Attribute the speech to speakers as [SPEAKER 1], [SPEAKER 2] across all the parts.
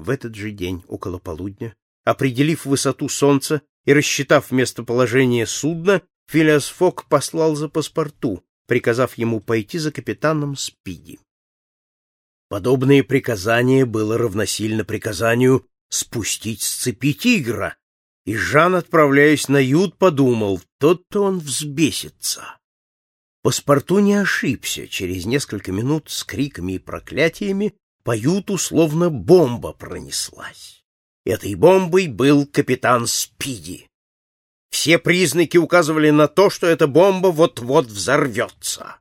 [SPEAKER 1] В этот же день, около полудня, определив высоту солнца и рассчитав местоположение судна, Филиас Фок послал за паспорту, приказав ему пойти за капитаном Спиди. Подобное приказание было равносильно приказанию спустить с цепи тигра, и Жан, отправляясь на ют, подумал, тот-то он взбесится. Паспорту не ошибся. Через несколько минут с криками и проклятиями по юту словно бомба пронеслась. Этой бомбой был капитан Спиди. Все признаки указывали на то, что эта бомба вот-вот взорвется.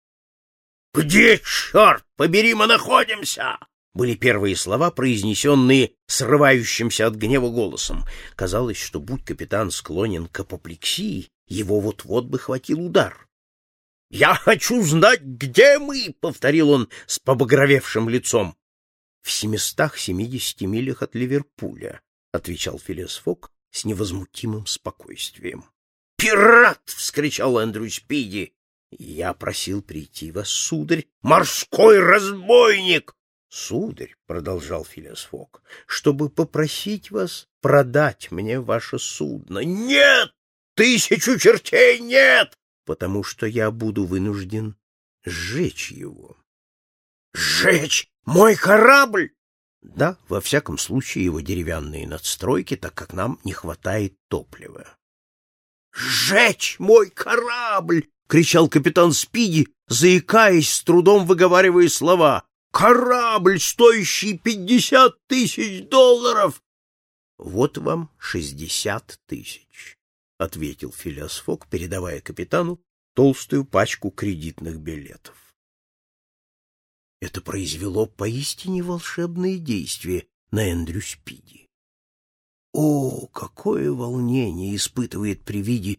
[SPEAKER 1] «Где, черт побери, мы находимся?» были первые слова, произнесенные срывающимся от гнева голосом. Казалось, что, будь капитан склонен к апоплексии, его вот-вот бы хватил удар. «Я хочу знать, где мы!» — повторил он с побагровевшим лицом. — В 770 милях от Ливерпуля, — отвечал Филиас Фок с невозмутимым спокойствием. — Пират! — вскричал Эндрю Спиди. — Я просил прийти вас, сударь. — Морской разбойник! — Сударь, — продолжал Филиас Фок, — чтобы попросить вас продать мне ваше судно. — Нет! Тысячу чертей нет! Потому что я буду вынужден сжечь его. — Сжечь мой корабль? — Да, во всяком случае его деревянные надстройки, так как нам не хватает топлива. — Сжечь мой корабль! — кричал капитан Спиди, заикаясь, с трудом выговаривая слова. — Корабль, стоящий $50 000! — Вот вам 60 000. — ответил Филиас Фок, передавая капитану толстую пачку кредитных билетов. Это произвело поистине волшебное действие на Эндрю Спиди. О, какое волнение испытывает при виде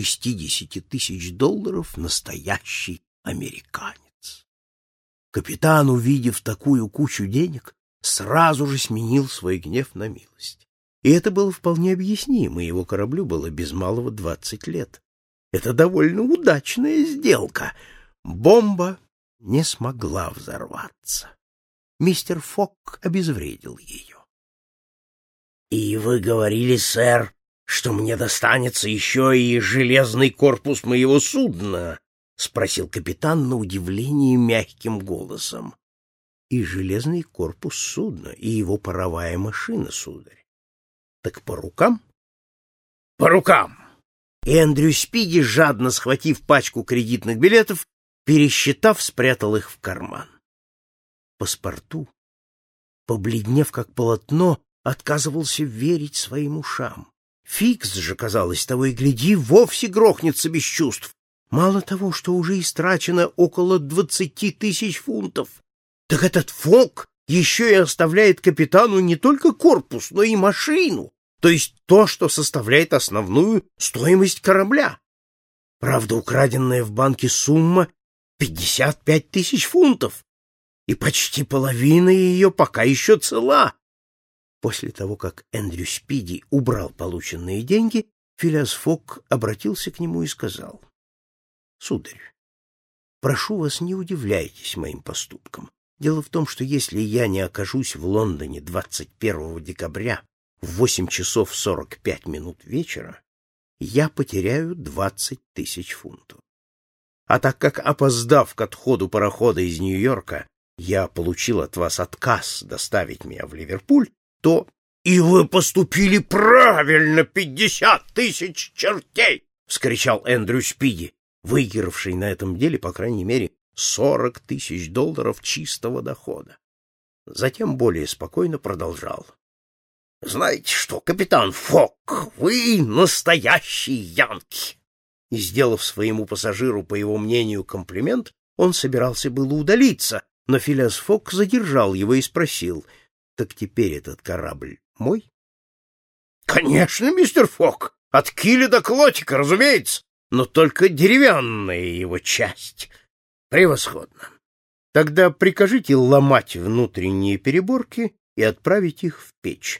[SPEAKER 1] $60 000 настоящий американец! Капитан, увидев такую кучу денег, сразу же сменил свой гнев на милость. И это было вполне объяснимо, его кораблю было без малого 20 лет. Это довольно удачная сделка. Бомба не смогла взорваться. Мистер Фок обезвредил ее. — И вы говорили, сэр, что мне достанется еще и железный корпус моего судна? — спросил капитан на удивление мягким голосом. — И железный корпус судна, и его паровая машина, сударь. Так по рукам? — По рукам! И Эндрю Спиди, жадно схватив пачку кредитных билетов, пересчитав, спрятал их в карман. Паспорту, побледнев как полотно, отказывался верить своим ушам. Фикс же, казалось, того и гляди, вовсе грохнется без чувств. Мало того, что уже истрачено около 20 000 фунтов, так этот Фок еще и оставляет капитану не только корпус, но и машину, то есть то, что составляет основную стоимость корабля. Правда, украденная в банке сумма 55 000 фунтов, и почти половина ее пока еще цела. После того, как Эндрю Спиди убрал полученные деньги, Филиас Фок обратился к нему и сказал: — Сударь, прошу вас, не удивляйтесь моим поступкам. Дело в том, что если я не окажусь в Лондоне 21 декабря в 8 часов 45 минут вечера, я потеряю 20 000 фунтов. А так как, опоздав к отходу парохода из Нью-Йорка, я получил от вас отказ доставить меня в Ливерпуль, то... — И вы поступили правильно, 50 000 чертей! — вскричал Эндрю Спиди, выигравший на этом деле, по крайней мере, $40 000 чистого дохода. Затем более спокойно продолжал: — Знаете что, капитан Фок, вы настоящий янки! И, сделав своему пассажиру, по его мнению, комплимент, он собирался было удалиться, но Филиас Фок задержал его и спросил: — Так теперь этот корабль мой? — Конечно, мистер Фок, от киля до клотика, разумеется, но только деревянная его часть. Превосходно. Тогда прикажите ломать внутренние переборки и отправить их в печь.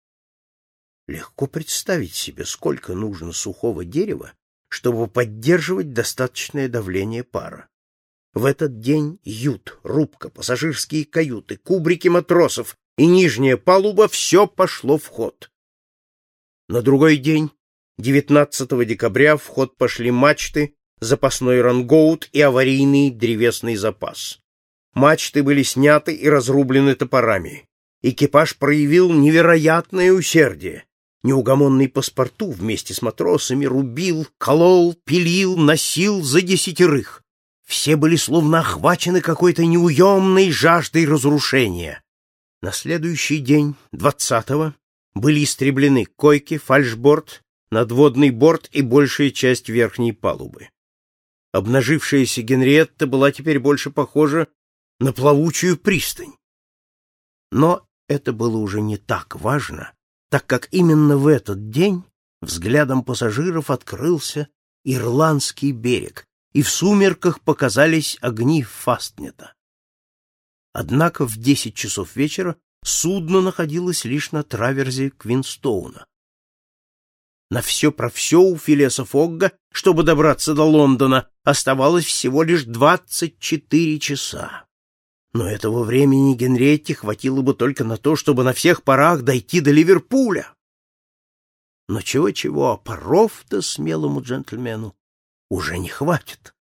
[SPEAKER 1] Легко представить себе, сколько нужно сухого дерева, чтобы поддерживать достаточное давление пара. В этот день ют, рубка, пассажирские каюты, кубрики матросов и нижняя палуба, все пошло в ход. На другой день, 19 декабря, в ход пошли мачты, запасной рангоут и аварийный древесный запас. Мачты были сняты и разрублены топорами. Экипаж проявил невероятное усердие. Неугомонный паспорту вместе с матросами рубил, колол, пилил, носил за 10. Все были словно охвачены какой-то неуемной жаждой разрушения. На следующий день, 20-го, были истреблены койки, фальшборд, надводный борт и большая часть верхней палубы. Обнажившаяся Генриетта была теперь больше похожа на плавучую пристань. Но это было уже не так важно, так как именно в этот день взглядом пассажиров открылся Ирландский берег, и в сумерках показались огни Фастнета. Однако в 10 часов вечера судно находилось лишь на траверзе Квинстоуна. На все про все у Филеса Фогга, чтобы добраться до Лондона, оставалось всего лишь 24 часа. Но этого времени Генриетте хватило бы только на то, чтобы на всех парах дойти до Ливерпуля. Но чего-чего, а паров-то смелому джентльмену уже не хватит.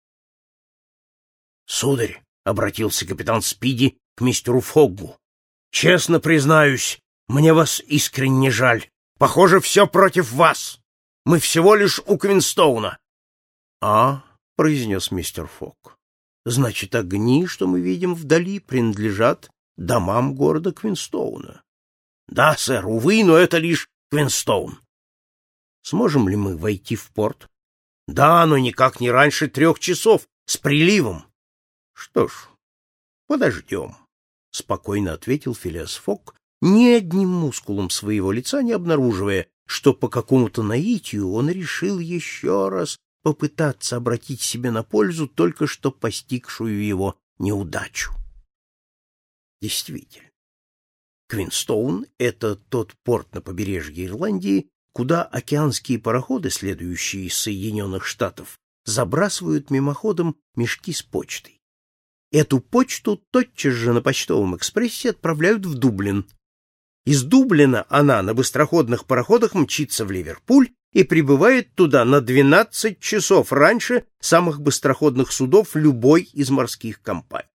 [SPEAKER 1] — Сударь, — обратился капитан Спиди к мистеру Фоггу, — честно признаюсь, мне вас искренне жаль. Похоже, все против вас. Мы всего лишь у Квинстоуна. — А, — произнес мистер Фогг, — значит, огни, что мы видим вдали, принадлежат домам города Квинстоуна. — Да, сэр, увы, но это лишь Квинстоун. — Сможем ли мы войти в порт? — Да, но никак не раньше 3 часов, с приливом. — Что ж, подождем, — спокойно ответил Филиас Фогг, ни одним мускулом своего лица не обнаруживая, что по какому-то наитию он решил еще раз попытаться обратить себе на пользу только что постигшую его неудачу. Действительно, Квинстоун — это тот порт на побережье Ирландии, куда океанские пароходы, следующие из Соединенных Штатов, забрасывают мимоходом мешки с почтой. Эту почту тотчас же на почтовом экспрессе отправляют в Дублин. Из Дублина она на быстроходных пароходах мчится в Ливерпуль и прибывает туда на 12 часов раньше самых быстроходных судов любой из морских компаний.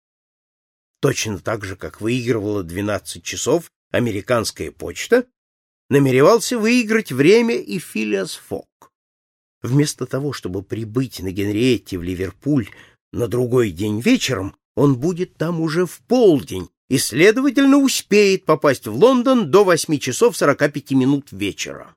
[SPEAKER 1] Точно так же, как выигрывала 12 часов американская почта, намеревался выиграть время и Филиас Фогг. Вместо того, чтобы прибыть на Генриетте в Ливерпуль на другой день вечером, он будет там уже в полдень и, следовательно, успеет попасть в Лондон до 8 часов 45 минут вечера.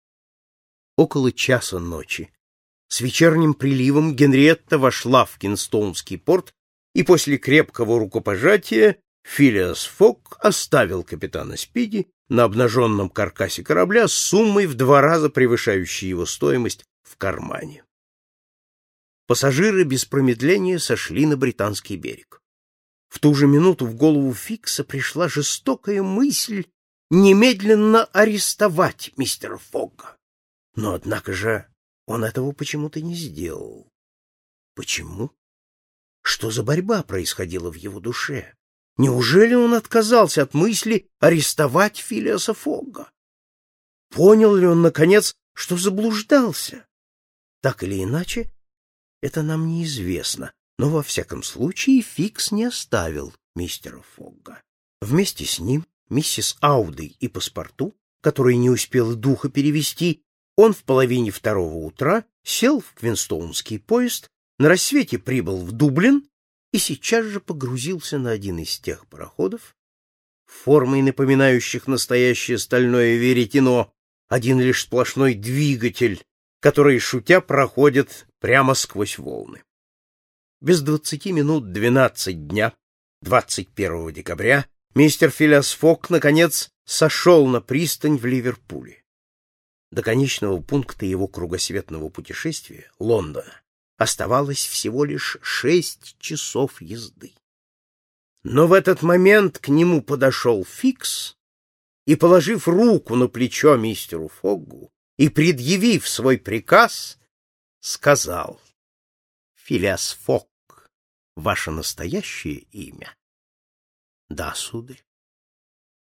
[SPEAKER 1] Около часа ночи с вечерним приливом Генриетта вошла в Кинстоунский порт, и после крепкого рукопожатия Филиас Фогг оставил капитана Спиди на обнаженном каркасе корабля с суммой в 2 раза превышающей его стоимость в кармане. Пассажиры без промедления сошли на британский берег. В ту же минуту в голову Фикса пришла жестокая мысль немедленно арестовать мистера Фогга. Но, однако же, он этого почему-то не сделал. Почему? Что за борьба происходила в его душе? Неужели он отказался от мысли арестовать Филиаса Фогга? Понял ли он, наконец, что заблуждался? Так или иначе, это нам неизвестно, но во всяком случае Фикс не оставил мистера Фогга. Вместе с ним, миссис Аудой и паспорту, который не успел духа перевести, он в половине 2 утра сел в Квинстоунский поезд, на рассвете прибыл в Дублин и сейчас же погрузился на один из тех пароходов, формой напоминающих настоящее стальное веретено, один лишь сплошной двигатель, который, шутя, проходит прямо сквозь волны. Без 20 минут 12 дня, 21 декабря, мистер Филиас Фогг, наконец, сошел на пристань в Ливерпуле. До конечного пункта его кругосветного путешествия, Лондона, оставалось всего лишь 6 часов езды. Но в этот момент к нему подошел Фикс и, положив руку на плечо мистеру Фоггу и предъявив свой приказ, сказал: «Филиас Фогг, ваше настоящее имя?» «Да, сударь».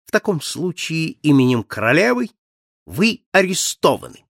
[SPEAKER 1] В таком случае именем королевы вы арестованы.